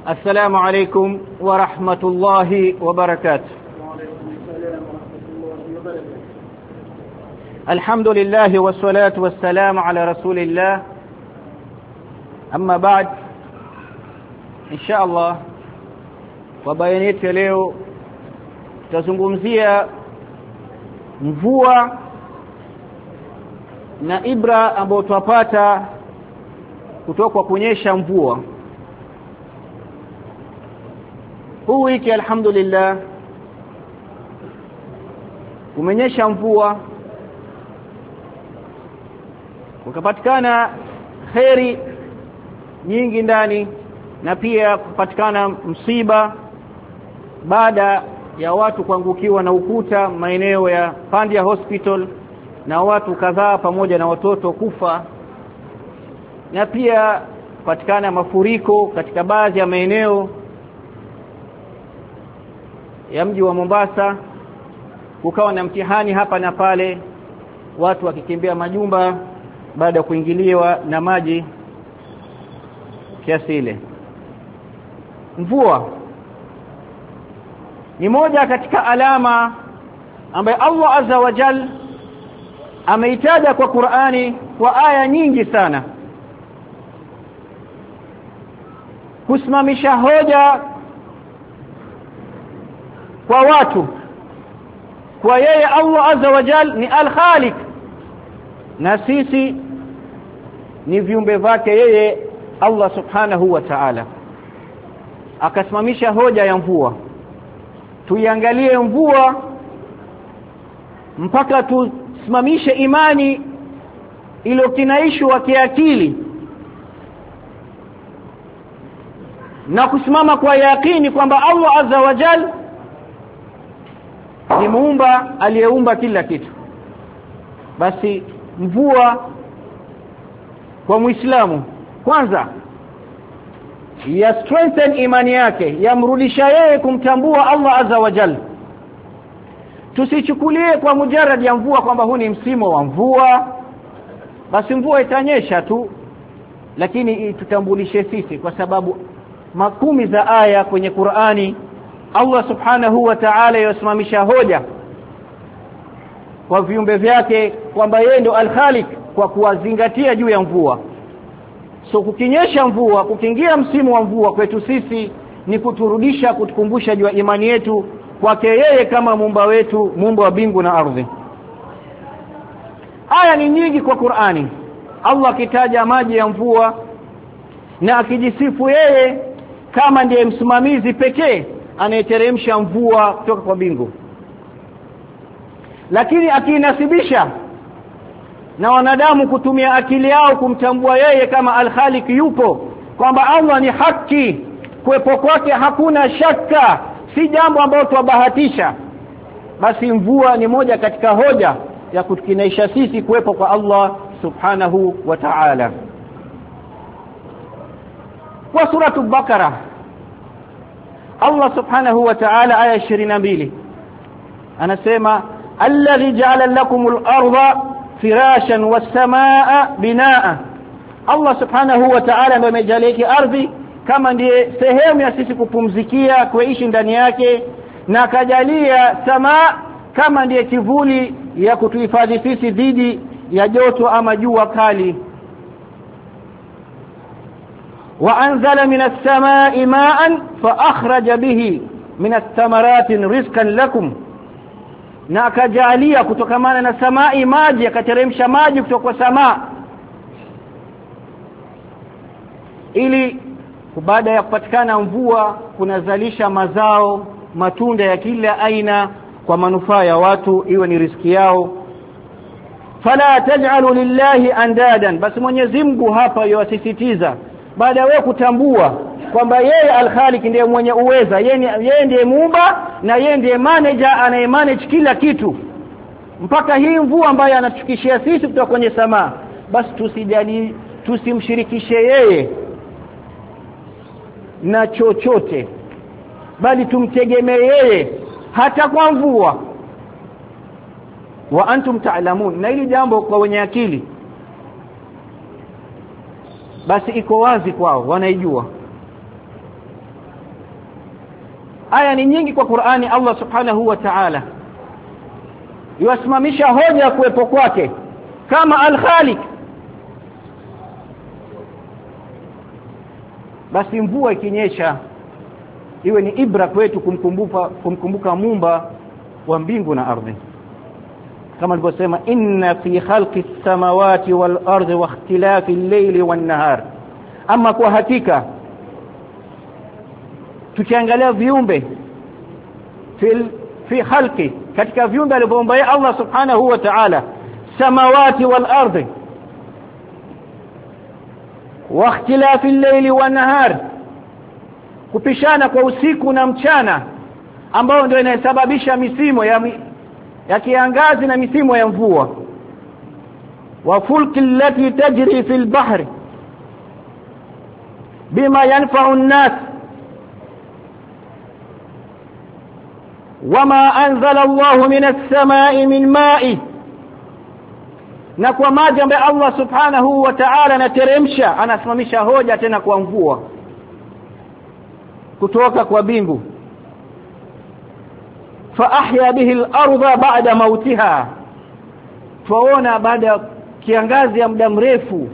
السلام عليكم ورحمة الله وبركاته. الحمد لله والصلاة والسلام على رسول الله. أما بعد، إن شاء الله وبيانات leo tutazungumzia mvua na ibra ambayo tupata kutoka kwa kunyesha mvua. Huu wiki alhamdulillah kumenyesha mvua, kukapatikana khairi nyingi ndani, na pia kupatikana msiba baada ya watu kuangukiwa na ukuta maeneo ya Pandia Hospital na watu kadhaa pamoja na watoto kufa, na pia kupatikana mafuriko katika baadhi ya maeneo ya mji wa Mombasa. Kukawa na mtihani hapa na pale, watu wakikimbia majumba baada ya kuingiliwa na maji kiasi ile. Mvua ni moja katika alama ambayo Allah Azza wa Jal ameitaja kwa Qur'ani kwa aya nyingi sana, kusimamisha hoja kwa watu kwa yeye Allah Azza wa Jal ni al-Khaliq na sisi ni viumbe vyake yeye Allah Subhanahu wa Ta'ala. Akasimamisha hoja ya mvua. Tuiangalie mvua mpaka tusimamishe imani iliyokinaishwa kiakili na kusimama kwa yakini kwamba Allah Azza wa Jal ni muumba aliyeumba kila kitu. Basi mvua kwa Muislamu kwanza ya strengthen imani yake, yamrudisha yeye kumtambua Allah Azza wa Jalla. Tusichukulie kwa mujarrad ya mvua kwamba huu ni msimu wa mvua, basi mvua itanyesha tu, lakini tutambulishe sisi, kwa sababu makumi za aya kwenye Qur'ani Allah Subhanahu wa Ta'ala yasimamisha hoja kwa viumbe vyake kwamba yeye ndo al-Khaliq kwa kuwazingatia juu ya mvua. So kukinyesha mvua, kukiingia msimu wa mvua kwetu sisi ni kuturudisha, kutukumbusha juu ya imani yetu kwake yeye kama muumba wetu, muumba wa mbingu na ardhi. Aya ni nyingi kwa Qur'ani, Allah akitaja maji ya mvua na akijisifu yeye kama ndiye msimamizi pekee anayeteremsha mvua kutoka kwa mbingu, lakini akinasibisha na wanadamu kutumia akili yao kumtambua yeye kama al-Khaliq yupo, kwamba Allah ni haki, kuwepo kwake hakuna shaka, si jambo ambalo tubahatisha. Basi mvua ni moja katika hoja ya kutukinaisha sisi kuwepo kwa Allah Subhanahu wa Ta'ala. Kwa suratu Bakara Allah Subhanahu wa Ta'ala aya 22 anasema alladhi ja'ala lakumul arda firashan was-samaa binaa. Allah Subhanahu wa Ta'ala ndiye amejalia ardhi kama ndiye sehemu ya sisi kupumzikia, kuishi ndani yake, na akajalia samaa kama ndiye kivuli ya kutuhifadhi sisi dhidi ya joto ama jua kali. وأنزل من السماء ماء فأخرج به من الثمرات رزقا لكم. na akajalia kutokamana na samai maji, akateremsha maji kutoka samaa, ili baada ya kupatikana mvua kunazalisha mazao, matunda ya kila aina kwa manufaa ya watu, iwe ni riziki yao. Fala taj'alu lillahi andadan. Basi Mwenyezi Mungu hapa yawasisitiza, baada ya wewe kutambua kwamba yeye al-Khaliq ndiye mwenye uweza, yeye ndiye muumba na yeye ndiye manager anayemanage kila kitu, mpaka hii mvua ambayo anatukishia sisi kutoka kwenye samaa, basi tusimshirikishe yeye na chochote, bali tumtegemee yeye hata kwa mvua. Wa antum ta'lamun. Na hili jambo kwa wenye akili basi iko wazi kwao, wanaijua. aya ni nyingi kwa Qur'ani. Allah subhanahu wa ta'ala yusimamisha hoja kuwepo kwake kama al-Khaliq. Basi mvua ikinyesha iwe ni ibra kwetu kumkumbuka Muumba wa mbingu na ardhi, kama alivyosema inna fi khalqis samawati wal ardi wa ikhtilafil layli wan nahar. Ama kwa hakika tukiangalia viumbe fi khalqi, katika viumbe alivyoumba Allah subhanahu wa ta'ala, samawati wal ardi wa ikhtilafil layli wan nahar, kupishana kwa usiku na mchana ambao ndio inasababisha misimu ya kiangazi na misimu ya mvua. Wa fulki allati tajri fil bahri bima yanfa'u an-nas wama anzala Allahu minas samai min ma'i, na kwa maji ambayo Allah subhanahu wa ta'ala anateremsha, anasimamisha hoja tena kwa mvua kutoka kwa bingu. Fa ahya bihi al-ardha ba'da mautiha, tuona baada ya kiangazi ya muda mrefu,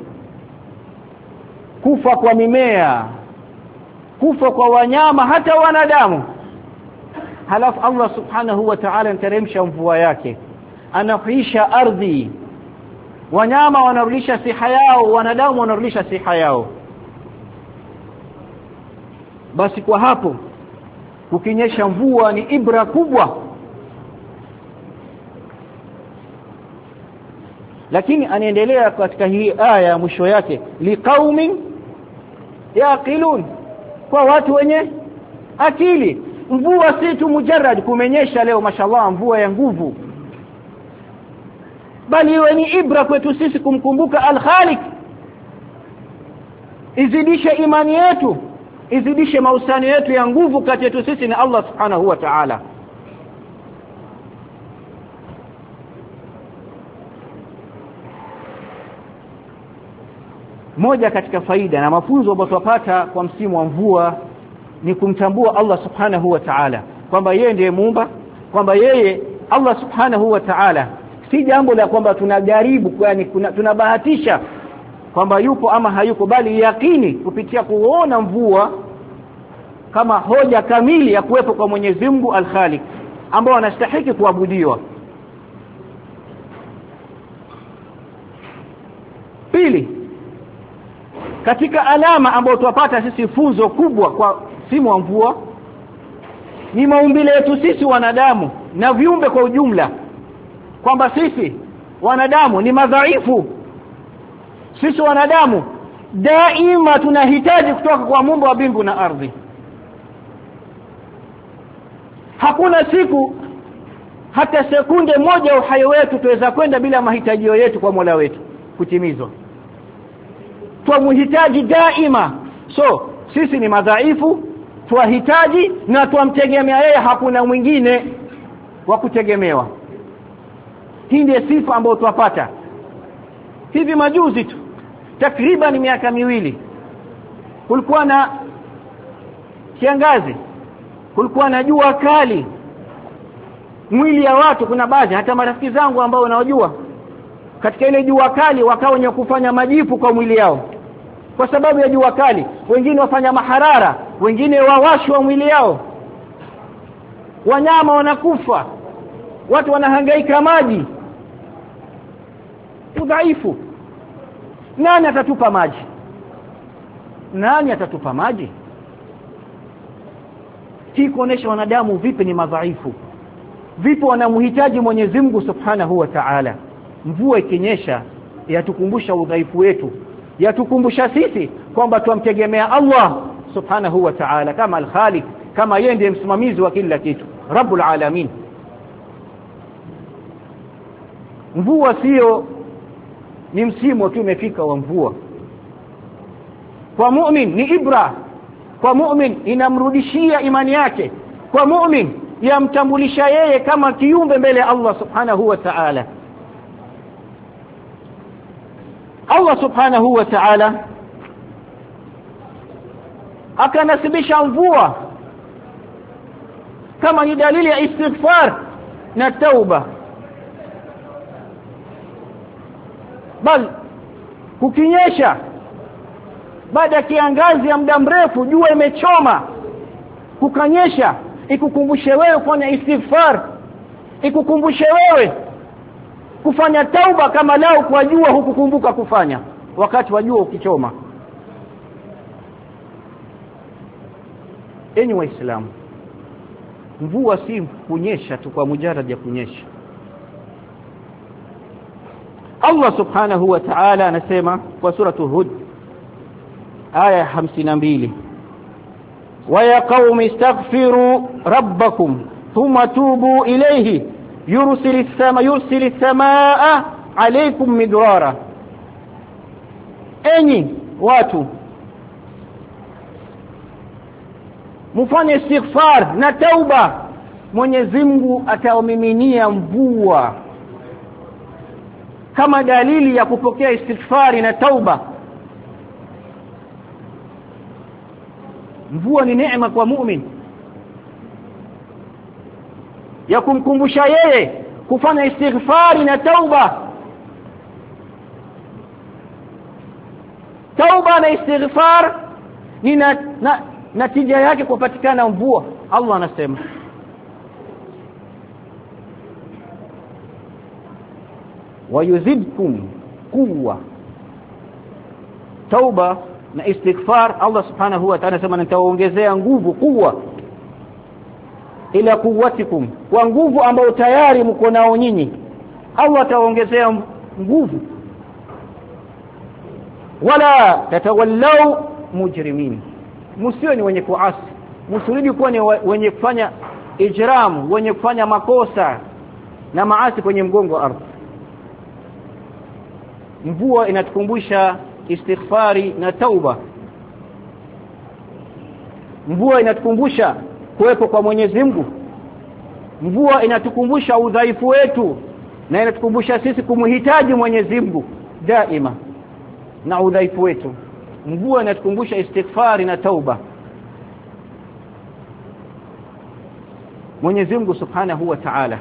kufa kwa mimea, kufa kwa wanyama, hata wanadamu. Halafu Allah subhanahu wa ta'ala anateremsha mvua yake, anahuisha ardhi, wanyama wanarudisha siha yao, wanadamu wanarudisha siha yao. Basi kwa hapo kukinyesha mvua ni ibra kubwa. Lakini anaendelea katika hii aya mwisho yake, liqaumin yaqilun, kwa watu wenye akili. Mvua si tu mujarrad kumenyesha leo mashallah mvua ya nguvu, bali iwe ni ibra kwetu sisi kumkumbuka al-Khaliq, izidishe imani yetu, izidishe mahusiano yetu ya nguvu kati yetu sisi na Allah subhanahu wa ta'ala. Moja katika faida na mafunzo ambayo tupata kwa msimu wa mvua ni kumtambua Allah subhanahu wa ta'ala kwamba yeye ndiye muumba, kwamba yeye Allah subhanahu wa ta'ala si jambo la kwamba tunajaribu, yani tunabahatisha kwamba yupo ama hayupo, bali yakini kupitia kuona mvua kama hoja kamili ya kuwepo kwa Mwenyezi Mungu al-Khaliq ambao anastahili kuabudiwa. Pili, katika alama ambayo tupata sisi funzo kubwa kwa msimu wa mvua ni maumbile yetu sisi wanadamu na viumbe kwa ujumla, kwamba sisi wanadamu ni madhaifu. Sisi wanadamu daima tunahitaji kutoka kwa Muumba wa mbingu na ardhi. Hakuna siku hata sekunde moja uhai wetu tuweza kwenda bila mahitaji yetu kwa Mola wetu kutimizwa. Twamhitaji daima. So sisi ni madhaifu, twahitaji na twamtegemea yeye, hakuna mwingine wa kutegemewa. Hii ndiyo sifa ambayo twapata. Hivi majuzi tu, takriban miaka miwili, kulikuwa na kiangazi, kulikuwa na jua kali. Mwili ya watu, kuna baadhi hata marafiki zangu ambao wanajua katika ile jua kali wakao wenye kufanya majipu kwa mwili yao kwa sababu ya jua kali, wengine wafanya maharara, wengine wawashwa mwili yao, wanyama wanakufa, watu wanahangaika maji. Udhaifu. Nani atatupa maji? Nani atatupa maji? Hii kuonesha wanadamu vipi ni madhaifu, vipi wanamhitaji Mwenyezi Mungu Subhanahu wa Ta'ala. Mvua ikinyesha yatukumbusha udhaifu wetu, yatukumbusha sisi kwamba tumtegemea Allah Subhanahu wa Ta'ala kama al-Khaliq, kama yeye ndiye msimamizi wa kila kitu, Rabbul Alamin. Mvua sio ni msimu tu umefika wa mvua. Kwa mu'min ni ibra, kwa mu'min inamrudishia imani yake, kwa mu'min yamtambulisha yeye kama kiumbe mbele ya Allah Subhanahu wa Ta'ala. Allah Subhanahu wa Ta'ala akanasibisha mvua kama ni dalili ya istighfar na tauba. Bal kukinyesha baada ya kiangazi ya muda mrefu, jua imechoma, kukanyesha, ikukumbushe wewe kufanya istighfar, ikukumbushe wewe kufanya tauba, kama lao kwa jua hukukumbuka kufanya wakati wa jua ukichoma. Enyi Waislamu, mvua si kunyesha tu kwa mujarrad ya kunyesha. Allah subhanahu wa ta'ala anasema kwa suratu Hud aya 52, wa ya qaumi istaghfiru rabbakum thumma tubu ilayhi yursilis samaa alaykum midrara. Enyi watu, mfanye istighfar na tauba, Mwenyezi Mungu atawamiminia mvua kama dalili ya kupokea istighfari na tauba. Mvua ni neema kwa muumini ya kumkumbusha yeye kufanya istighfari na tauba. Tauba na istighfar ni natija yake kupatikana mvua. Allah anasema wayuzidkum quwwa. Tauba na istighfar, Allah subhanahu wa ta'ala anasema nitawaongezea nguvu, quwwa, ila quwwatikum, kwa nguvu ambayo tayari mko nao nyinyi. Allah atawaongezea nguvu. Wala tatawallau mujrimin, msio ni wenye kuasi, msirudi kuwa ni wenye kufanya ijram, wenye kufanya makosa na maasi kwenye mgongo wa ardhi. Mvua inatukumbusha istighfari na tauba. Mvua inatukumbusha kuwepo kwa Mwenyezi Mungu. Mvua inatukumbusha udhaifu wetu na inatukumbusha sisi kumhitaji Mwenyezi Mungu daima na udhaifu wetu. Mvua inatukumbusha istighfari na tauba. Mwenyezi Mungu Subhanahu wa Ta'ala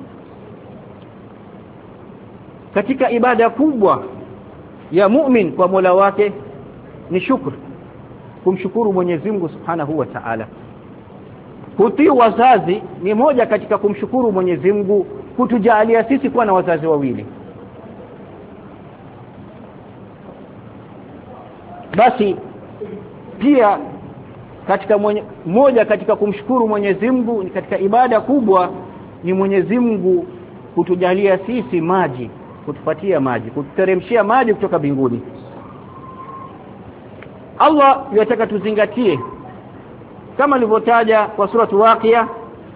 katika ibada kubwa ya mu'min kwa Mola wake ni shukr, kumshukuru Mwenyezi Mungu Subhanahu wa Ta'ala. Kutii wazazi ni moja katika kumshukuru Mwenyezi Mungu kutujalia sisi kuwa na wazazi wawili. Basi pia katika moja katika kumshukuru Mwenyezi Mungu ni katika ibada kubwa ni Mwenyezi Mungu kutujalia sisi maji, kutupatia maji, kututeremshia maji kutoka mbinguni. Allah yataka tuzingatie kama alivyotaja kwa suratu Waqiah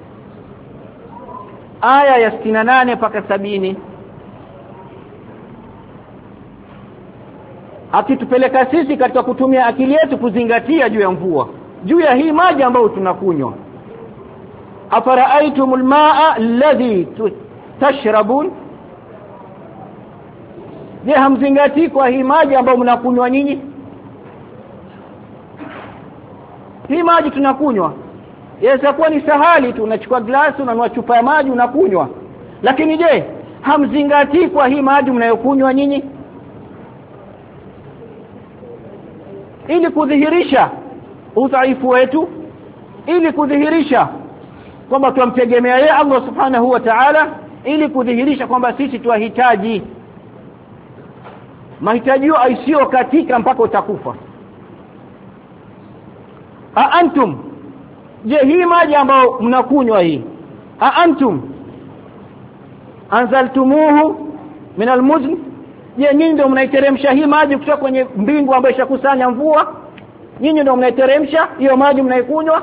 aya ya 68 mpaka 70, akitupeleka sisi katika kutumia akili yetu kuzingatia juu ya mvua, juu ya hii maji ambayo tunakunywa. Afara'aytumul ma'a alladhi tashrabun, je, hamzingatii kwa hii maji ambayo mnakunywa nyinyi? Hii maji tunakunywa yaweza kuwa ni sahali tu, unachukua glasi unanua chupa ya maji unakunywa, lakini je, hamzingatii kwa hii maji mnayokunywa nyinyi? Ili kudhihirisha udhaifu wetu, ili kudhihirisha kwamba tumtegemea yeye Allah Subhanahu wa Ta'ala, ili kudhihirisha kwamba sisi tuwahitaji, mahitaji hayo katika mpaka utakufa. Antum, je, hii maji ambayo mnakunywa hii, antum anzaltumuhu min almuzn, je, nyinyi ndio mnaiteremsha hii maji kutoka kwenye mbingu ambayo ishakusanya mvua? Nyinyi ndio mnaiteremsha hiyo maji mnaikunywa?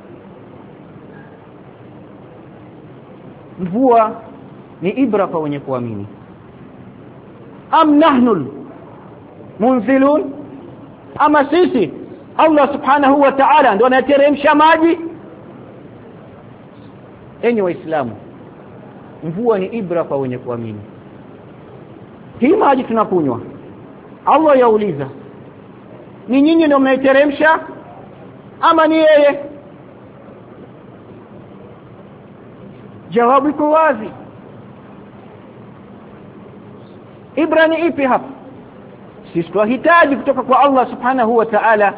Mvua ni ibra kwa wenye kuamini. Am nahnul munzilun, ama sisi Allah Subhanahu wa Ta'ala ndio anateremsha maji? Enyi Waislamu, mvua ni ibra kwa wenye kuamini. Hii maji tunakunywa, Allah yauliza, ni nyinyi ndio mnaiteremsha ama ni yeye? Jawabu iko wazi. Ibra ni ipi hapa? Sisi tunahitaji kutoka kwa Allah subhanahu wa ta'ala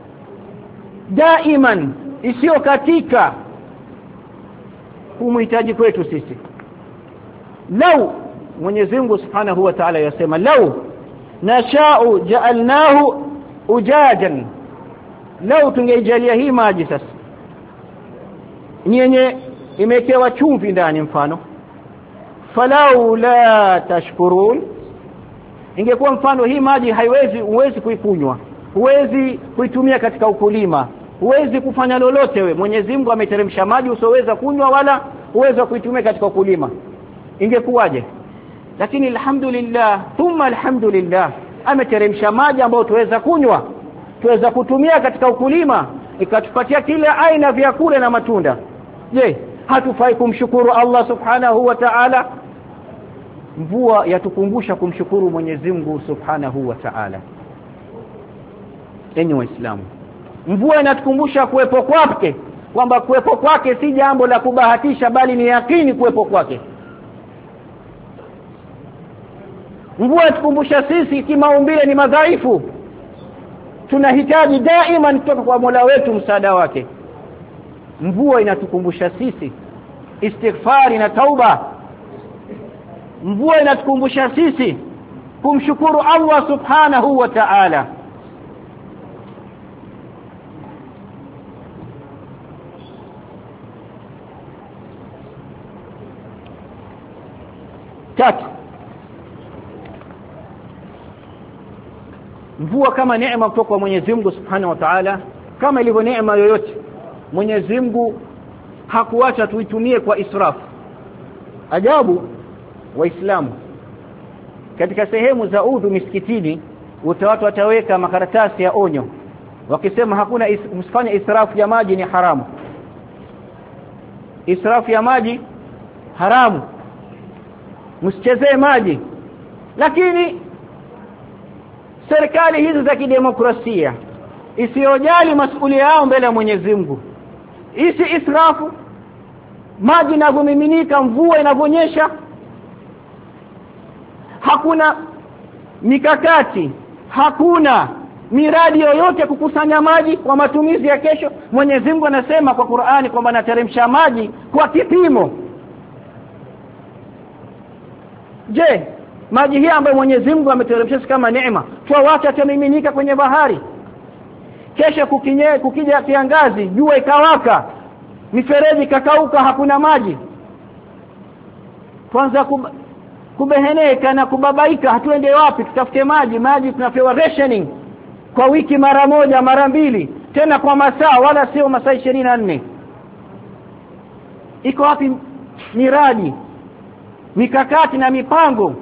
daiman, isiyo katika kumhitaji kwetu sisi. Lau Mwenyezi Mungu subhanahu wa ta'ala yasema lau nasha'u ja'alnahu ujajan, lau tungeijalia hii maji sasa yenye imekewa chumvi ndani mfano, falau la tashkurun, ingekuwa mfano hii maji huwezi kuikunywa, huwezi kuitumia katika ukulima, huwezi kufanya lolote wewe. Mwenyezi Mungu ameteremsha maji usoweza kunywa wala huweza kuitumia katika ukulima, ingekuwaje? Lakini alhamdulillah thumma alhamdulillah, ameteremsha maji ambayo tuweza kunywa, tuweza kutumia katika ukulima, ikatupatia kila aina vyakula na matunda. Je, hatufai kumshukuru Allah subhanahu wa ta'ala? Mvua yatukumbusha kumshukuru Mwenyezi Mungu subhanahu wa ta'ala. Enyi Waislamu, mvua inatukumbusha kuwepo kwake, kwamba kuwepo kwake si jambo la kubahatisha bali ni yakini kuwepo kwake. Mvua inatukumbusha sisi kimaumbile ni madhaifu, tunahitaji daima kutoka kwa Mola wetu msaada wake. Mvua inatukumbusha sisi istighfari na tauba. Mvua inatukumbusha sisi kumshukuru Allah subhanahu wa ta'ala. Tatu, mvua kama neema kutoka kwa Mwenyezi Mungu subhanahu wa ta'ala, kama ilivyo neema yoyote Mwenyezi Mungu hakuacha tuitumie kwa israfu. Ajabu Waislamu, katika sehemu za udhu misikitini watu wataweka makaratasi ya onyo wakisema hakuna msifanye israfu ya maji, ni haramu. Israfu ya maji haramu, msichezee maji. Lakini serikali hizi za kidemokrasia isiyojali masuala yao mbele ya Mwenyezi Mungu, isi israfu maji inavyomiminika, mvua inavyonyesha, hakuna mikakati, hakuna miradi yoyote kukusanya maji kwa matumizi ya kesho. Mwenyezi Mungu anasema kwa Qur'ani kwamba anateremsha maji kwa kipimo. Je, maji hii ambayo Mwenyezi Mungu ameteremsha kama neema, tuawacha tamiminika kwenye bahari? Kesho kukija kiangazi, jua ikawaka, mifereji kakauka, hakuna maji, kwanza kubeheneka na kubabaika, hatuende wapi? Tutafute maji. Maji tunapewa rationing kwa wiki mara moja mara mbili, tena kwa masaa wala sio masaa 24. Iko wapi miradi, mikakati na mipango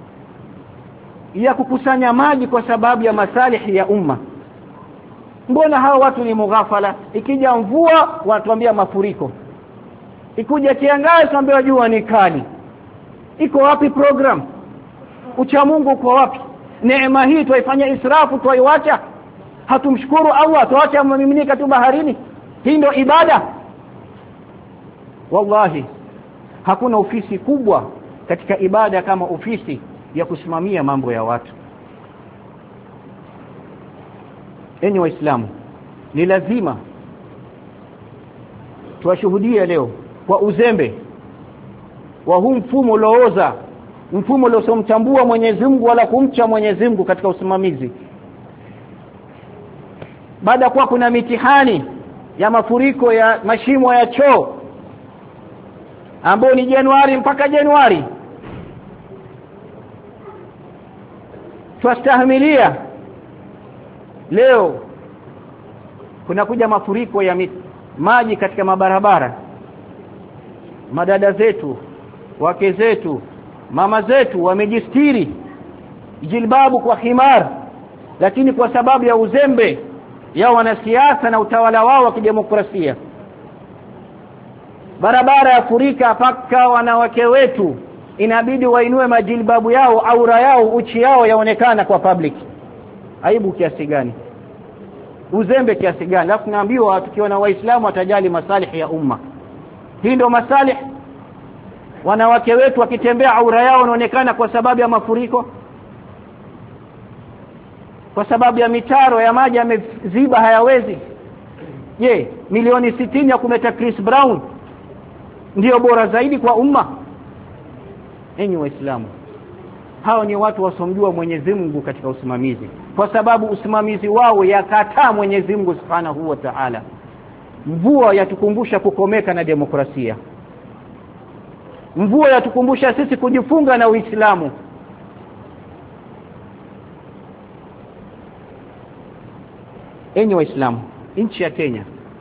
ya kukusanya maji kwa sababu ya masalihi ya umma? Mbona hao watu ni mughafala? Ikija mvua watuambia mafuriko, ikuja kiangazi tuambia jua ni kali. Iko wapi program? Ucha Mungu uko wapi? Neema hii tuifanya israfu, tuiacha? Hatumshukuru Allah, tuacha mmiminika tu baharini? Hii ndio ibada? Wallahi hakuna ofisi kubwa katika ibada kama ofisi ya kusimamia mambo ya watu. Enyi Waislamu, ni lazima tuwashuhudie leo kwa uzembe wa huu mfumo uliooza, mfumo uliosomtambua Mwenyezi Mungu wala kumcha Mwenyezi Mungu katika usimamizi. Baada kwa kuna mitihani ya mafuriko ya mashimo ya choo ambao ni Januari mpaka Januari, twastahimilia. Leo kuna kuja mafuriko ya maji katika mabarabara. Madada zetu, wake zetu, mama zetu wamejistiri jilbabu kwa khimar, lakini kwa sababu ya uzembe ya wanasiasa na utawala wao wa kidemokrasia, barabara yafurika paka wanawake wetu inabidi wainue majilbabu yao, aura yao, uchi yao yaonekana kwa public. Aibu kiasi gani? Uzembe kiasi gani? Alafu naambiwa tukiwa na Waislamu watajali masalihi ya umma. Hii ndio masalih wanawake wetu wakitembea aura yao wanaonekana kwa sababu ya mafuriko, kwa sababu ya mitaro ya maji yameziba hayawezi. Je, milioni 60 ya kumeta Chris Brown ndio bora zaidi kwa umma? Enyi Waislamu, hao ni watu wasomjua Mwenyezi Mungu katika usimamizi, kwa sababu usimamizi wao yakataa Mwenyezi Mungu Subhanahu wa Ta'ala. Mvua yatukumbusha kukomeka na demokrasia. Mvua yatukumbusha sisi kujifunga na Uislamu. Enyi Waislamu, nchi ya Kenya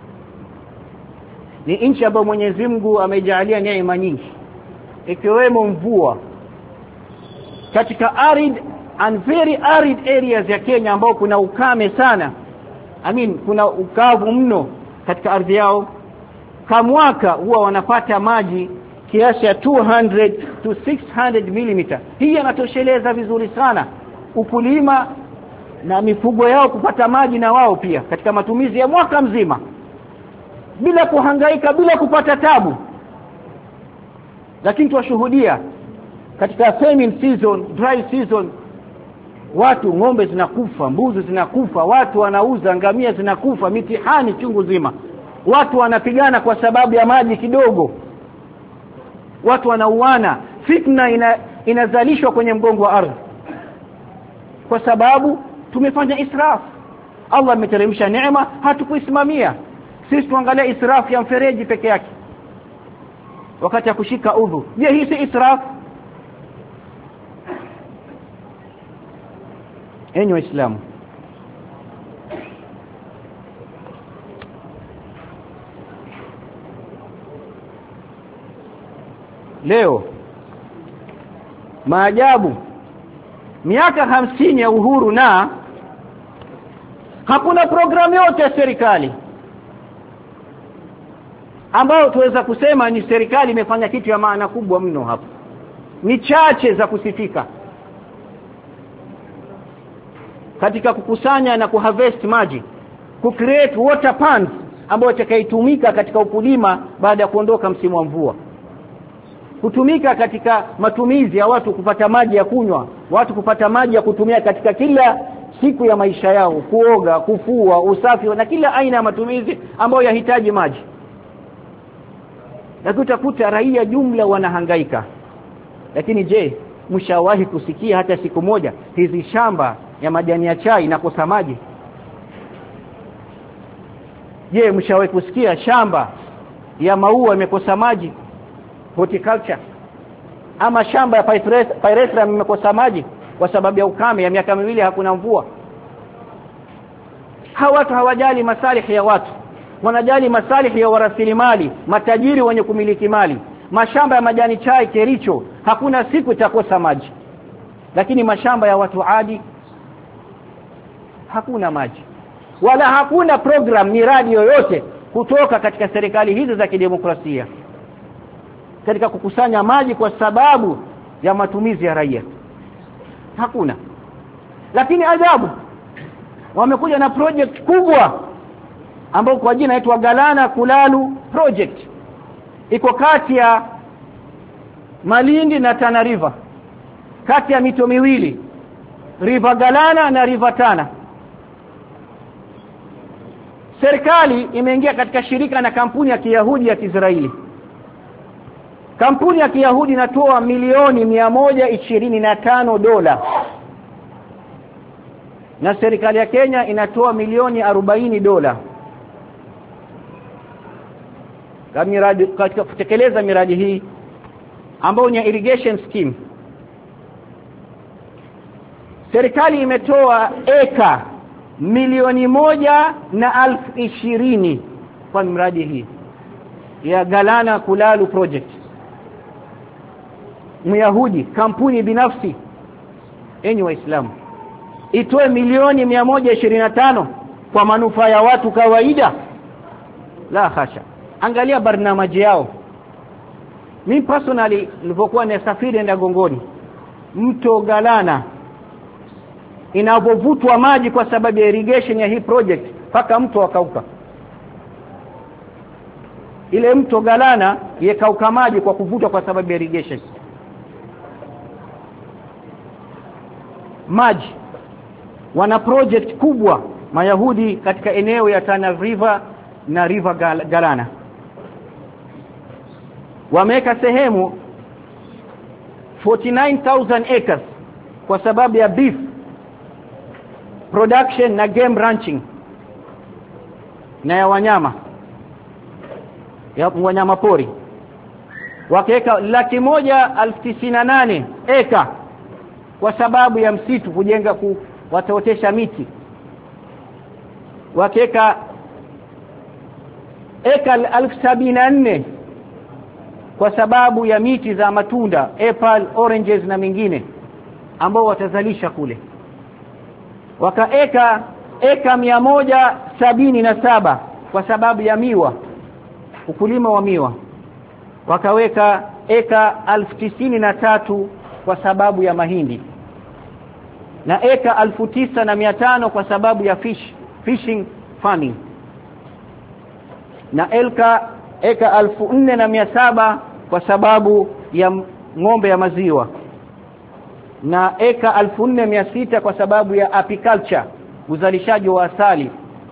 ni nchi ambayo Mwenyezi Mungu amejalia neema nyingi, ikiwemo mvua. Katika arid and very arid areas ya Kenya ambao kuna ukame sana, kuna ukavu mno katika ardhi yao, kwa mwaka huwa wanapata maji kiasi ya 200 to 600 mm. Hii inatosheleza vizuri sana ukulima na mifugo yao kupata maji na wao pia katika matumizi ya mwaka mzima bila kuhangaika, bila kupata tabu. Lakini tuwashuhudia katika famine season, dry season, watu, ng'ombe zinakufa, mbuzi zinakufa, watu wanauza, ngamia zinakufa, mitihani chungu zima. Watu wanapigana kwa sababu ya maji kidogo, watu wanauana, fitna inazalishwa kwenye mgongo wa ardhi kwa sababu tumefanya israf. Allah ameteremsha neema, hatukuisimamia. Sisi tuangalia israf ya mfereji peke yake wakati ya kushika udhu. Je, hii si israf? Enyi Waislamu, leo maajabu, miaka 50 ya uhuru na hakuna programu yote ya serikali ambayo tuweza kusema ni serikali imefanya kitu ya maana kubwa mno hapa. Ni chache za kusifika katika kukusanya na kuharvest maji, kucreate water ponds ambayo itakaitumika katika ukulima baada ya kuondoka msimu wa mvua, kutumika katika matumizi ya watu kupata maji ya kunywa, watu kupata maji ya kutumia katika kila siku ya maisha yao, kuoga, kufua, usafi na kila aina ya matumizi ambayo yahitaji maji. Na utakuta raia jumla wanahangaika. Lakini je, mshawahi kusikia hata siku moja hizi shamba ya majani ya chai inakosa maji? Je, mshawahi kusikia shamba ya maua imekosa maji, horticulture? Ama shamba ya pyrethrum imekosa maji kwa sababu ya ukame ya miaka 2 hakuna mvua? Hawa watu hawajali masalihi ya watu, wanajali masalihi ya warasilimali, matajiri wenye kumiliki mali. Mashamba ya majani chai Kericho hakuna siku itakosa maji, lakini mashamba ya watu adi hakuna maji, wala hakuna program, miradi yoyote kutoka katika serikali hizi za kidemokrasia katika kukusanya maji kwa sababu ya matumizi ya raia. Hakuna. Lakini ajabu, wamekuja na project kubwa ambayo kwa jina inaitwa Galana Kulalu project. Iko kati ya Malindi na Tana River, kati ya mito miwili, River Galana na River Tana. Serikali imeingia katika shirika na kampuni ya Kiyahudi ya Kiisraeli. Kampuni ya Kiyahudi inatoa milioni $125 na serikali ya Kenya inatoa milioni $40 katika kutekeleza miradi hii ambayo ni irrigation scheme. Serikali imetoa eka milioni 120,000 kwa miradi hii ya Galana Kulalu project. Myahudi, kampuni binafsi, enyi Waislamu, itoe milioni 125 kwa manufaa ya watu kawaida? La hasha. Angalia barnamaji yao. Mimi personally nilipokuwa nasafiri enda Gongoni, mto Galana inapovutwa maji kwa sababu ya irrigation ya hii project mpaka mto wakauka. ile mto Galana yakauka maji kwa kuvutwa kwa sababu ya irrigation. Maji wana project kubwa Mayahudi katika eneo ya Tana River na River Galana. Wameka sehemu 49,000 acres kwa sababu ya beef production na game ranching na ya wanyama pori. Wakaweka 198,000 eka kwa sababu ya msitu kujenga wataotesha miti. Wakaweka eka 74,000 kwa sababu ya miti za matunda, apple, oranges na mengine ambao watazalisha kule. Wakaeka eka 177 kwa sababu ya miwa, ukulima wa miwa. Wakaweka eka 93,000 kwa sababu ya mahindi, na eka 9,500 kwa sababu ya fishing farming, na eka 4,700 kwa sababu ya ng'ombe ya maziwa, na eka 4,600 kwa sababu ya apiculture, uzalishaji wa asali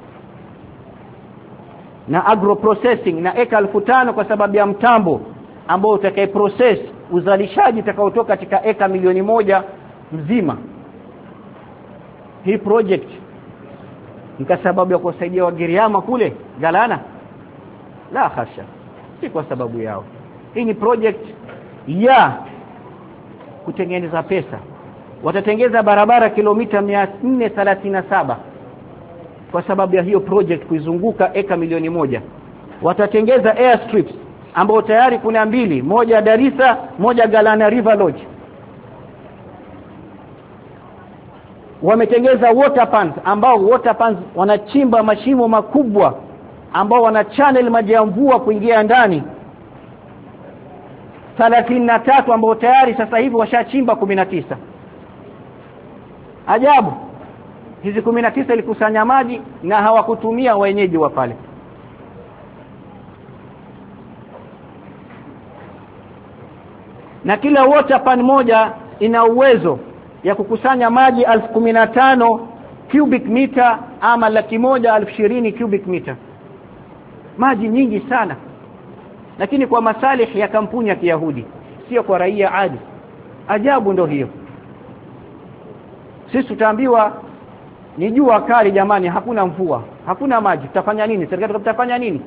na agro processing, na eka 5,000 kwa sababu ya mtambo ambao utakaye process uzalishaji utakaotoka katika eka 1,000,000 mzima. Hii project ni kwa sababu ya kusaidia Wagiriama kule Galana? La hasha, si kwa sababu yao. Hii ni project ya kutengeneza pesa. Watatengeza barabara kilomita 437 kwa sababu ya hiyo project kuizunguka eka 1,000,000. Watatengeza airstrips ambao tayari kuna mbili, moja Darisa, moja Galana River Lodge. Wametengeza water pans ambao wanachimba mashimo makubwa ambao wana channel maji ya mvua kuingia ndani. 33 ambao tayari sasa hivi washachimba 19. Ajabu, hizi 19 ilikusanya maji na hawakutumia wenyeji wa pale. Na kila water pan moja ina uwezo ya kukusanya maji 15,000 cubic meter ama 120,000 cubic meter. Maji nyingi sana, lakini kwa masalih ya kampuni ya Kiyahudi, sio kwa raia adi. Ajabu ndo hiyo. Sisi tutaambiwa ni jua kali jamani, hakuna mvua, hakuna maji, tutafanya nini? Serikali tutafanya nini?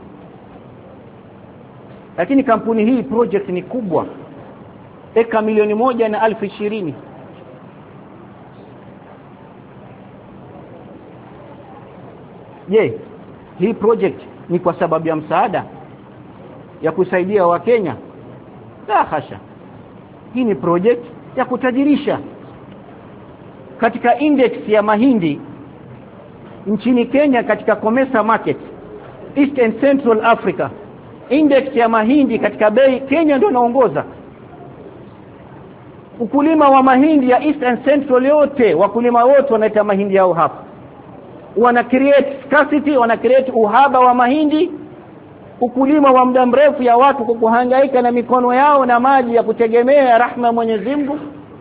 Lakini kampuni hii project ni kubwa, eka 1,120,000. Je, hii project ni kwa sababu ya msaada ya kusaidia Wakenya? La hasha. Hii ni project ya kutajirisha. Katika index ya mahindi nchini Kenya, katika Comesa Market, East and Central Africa, index ya mahindi katika bei, Kenya ndio inaongoza. Ukulima wa mahindi ya East and Central yote, wakulima wote wanaita mahindi yao hapa. Wana create scarcity, wana create uhaba wa mahindi. Ukulima wa muda mrefu ya watu kuhangaika na mikono yao na maji ya kutegemea rahma Mwenyezi Mungu.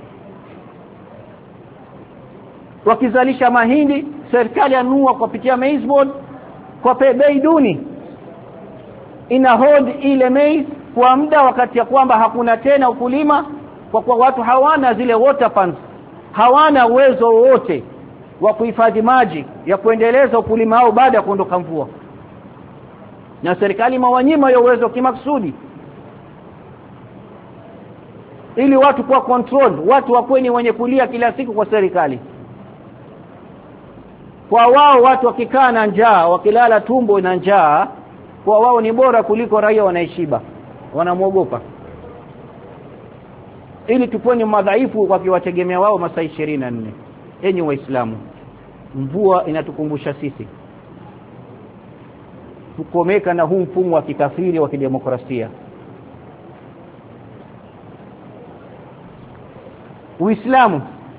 Wakizalisha mahindi, serikali yanunua kupitia maize board kwa bei duni. Ina hold ile maize kwa muda, wakati ya kwamba hakuna tena ukulima, kwa kuwa watu hawana zile water pans, hawana uwezo wote wa kuhifadhi maji ya kuendeleza ukulima wao baada ya kuondoka mvua. Na serikali mawanyima hiyo uwezo kimaksudi, ili watu kwa control, watu wakweni wenye kulia kila siku kwa serikali. Kwa wao watu wakikaa na njaa, wakilala tumbo na njaa, kwa wao ni bora kuliko raia wanaishiba, wanamuogopa. Ili tupone madhaifu kwa kiwategemea wao masaa 24. Enyi Waislamu, mvua inatukumbusha sisi tukomeka na huu mfumo wa kikafiri wa kidemokrasia. Uislamu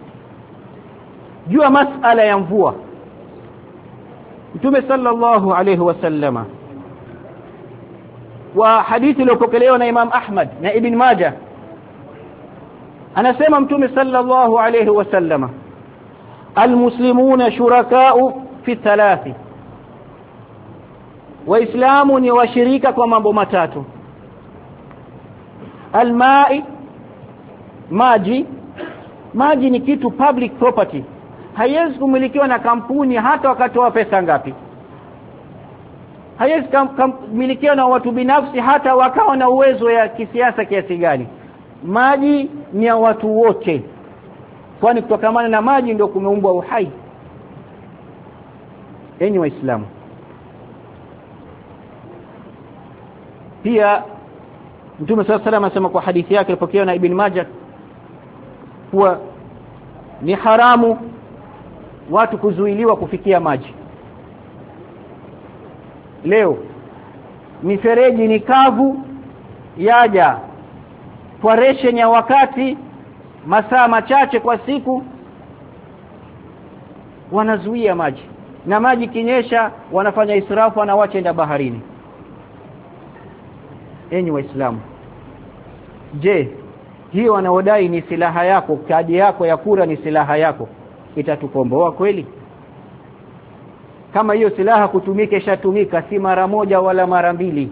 jua masala ya mvua. Mtume sallallahu alayhi wasallama wa hadithi iliyopokelewa na Imam Ahmad na Ibn Majah, anasema Mtume sallallahu alayhi wasallama, almuslimuna shuraka'u fi thalathi, waislamu ni washirika kwa mambo matatu. Alma'i, maji ni kitu public property, haiwezi kumilikiwa na kampuni hata wakatoa pesa ngapi. Haiwezi kumilikiwa na watu binafsi hata wakawa na uwezo ya kisiasa kiasi gani. Maji ni ya watu wote, kwani kutokamana na maji ndio kumeumbwa uhai. Enyi waislamu, pia Mtume sallallahu alayhi wasallam anasema kwa hadithi yake iliyopokewa na Ibn Majah kuwa ni haramu watu kuzuiliwa kufikia maji. Leo mifereji ni kavu, yaja kwa ration ya wakati, masaa machache kwa siku, wanazuia maji, na maji kinyesha wanafanya israfu na wacha enda baharini. Enyi waislamu, je, hiyo wanaodai ni silaha yako, kadi yako ya kura ni silaha yako, itatukomboa kweli? Kama hiyo silaha kutumika ishatumika, si mara moja wala mara mbili,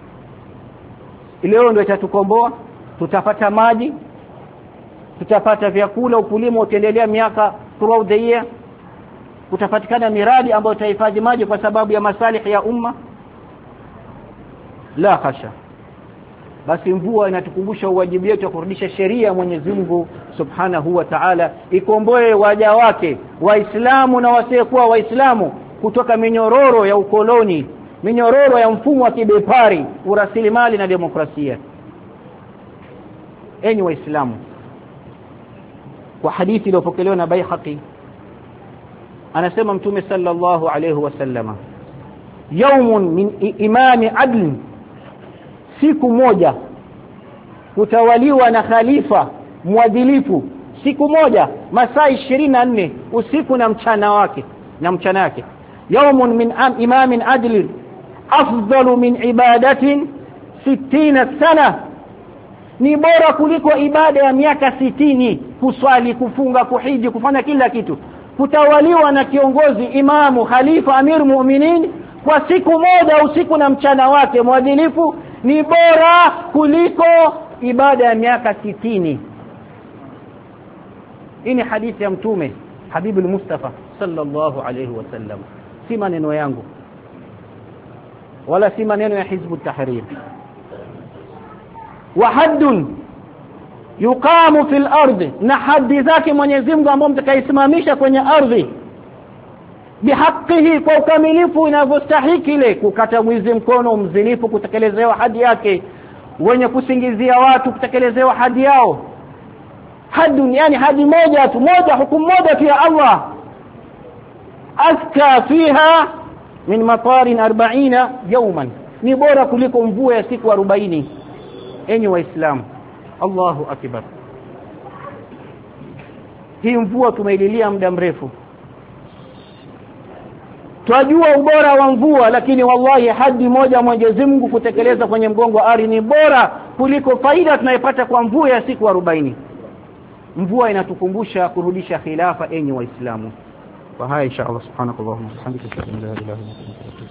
leo ndio itatukomboa? Tutapata maji, tutapata vyakula, ukulima utaendelea miaka throughout the year, kutapatikana miradi ambayo itahifadhi maji kwa sababu ya maslahi ya umma? La hasha. Basi mvua inatukumbusha uwajibu wetu wa kurudisha sheria ya Mwenyezi Mungu Subhanahu wa Ta'ala, ikomboe waja wake waislamu na wasiokuwa waislamu kutoka minyororo ya ukoloni, minyororo ya mfumo wa kibepari, urasilimali na demokrasia. Enyi waislamu, kwa hadithi iliyopokelewa na Baihaqi, anasema Mtume sallallahu alayhi wasallama, yawmun min imami adl, siku moja kutawaliwa na khalifa mwadilifu, siku moja, masaa 24, usiku na mchana wake na mchana yake. Yawmun min imamin adl afdalu min ibadatin 60 sana, ni bora kuliko ibada ya miaka 60, kuswali, kufunga, kuhiji, kufanya kila kitu. Kutawaliwa na kiongozi, imamu, khalifa, amir mu'minin, kwa siku moja, usiku na mchana wake, mwadilifu, ni bora kuliko ibada ya miaka 60. Hii ni hadithi ya Mtume Habibul Mustafa sallallahu alayhi wasallam, si maneno yangu wala si maneno ya Hizbut Tahrir. Wa haddun yuqamu fil ardi, na haddi zake Mwenyezi Mungu ambao mtakaisimamisha kwenye ardhi, bihaqihi, kwa ukamilifu inavyostahili, ile kukata mwizi mkono, mzinifu kutekelezewa hadi yake, wenye kusingizia watu kutekelezewa hadi yao. Haddun, yani hadi moja tu, moja, hukumu moja tu ya Allah, aska fiha min matarin 40 yawman, ni bora kuliko mvua ya siku 40. Enyi waislamu, Allahu akbar. Hii mvua tumeililia muda mrefu, twajua ubora wa mvua, lakini wallahi hadi moja Mwenyezi Mungu kutekeleza kwenye mgongo wa ardhi ni bora kuliko faida tunayopata kwa mvua ya siku 40. Mvua inatukumbusha kurudisha khilafa, enyi waislamu. Wa haya insha Allah subhanahu wa ta'ala.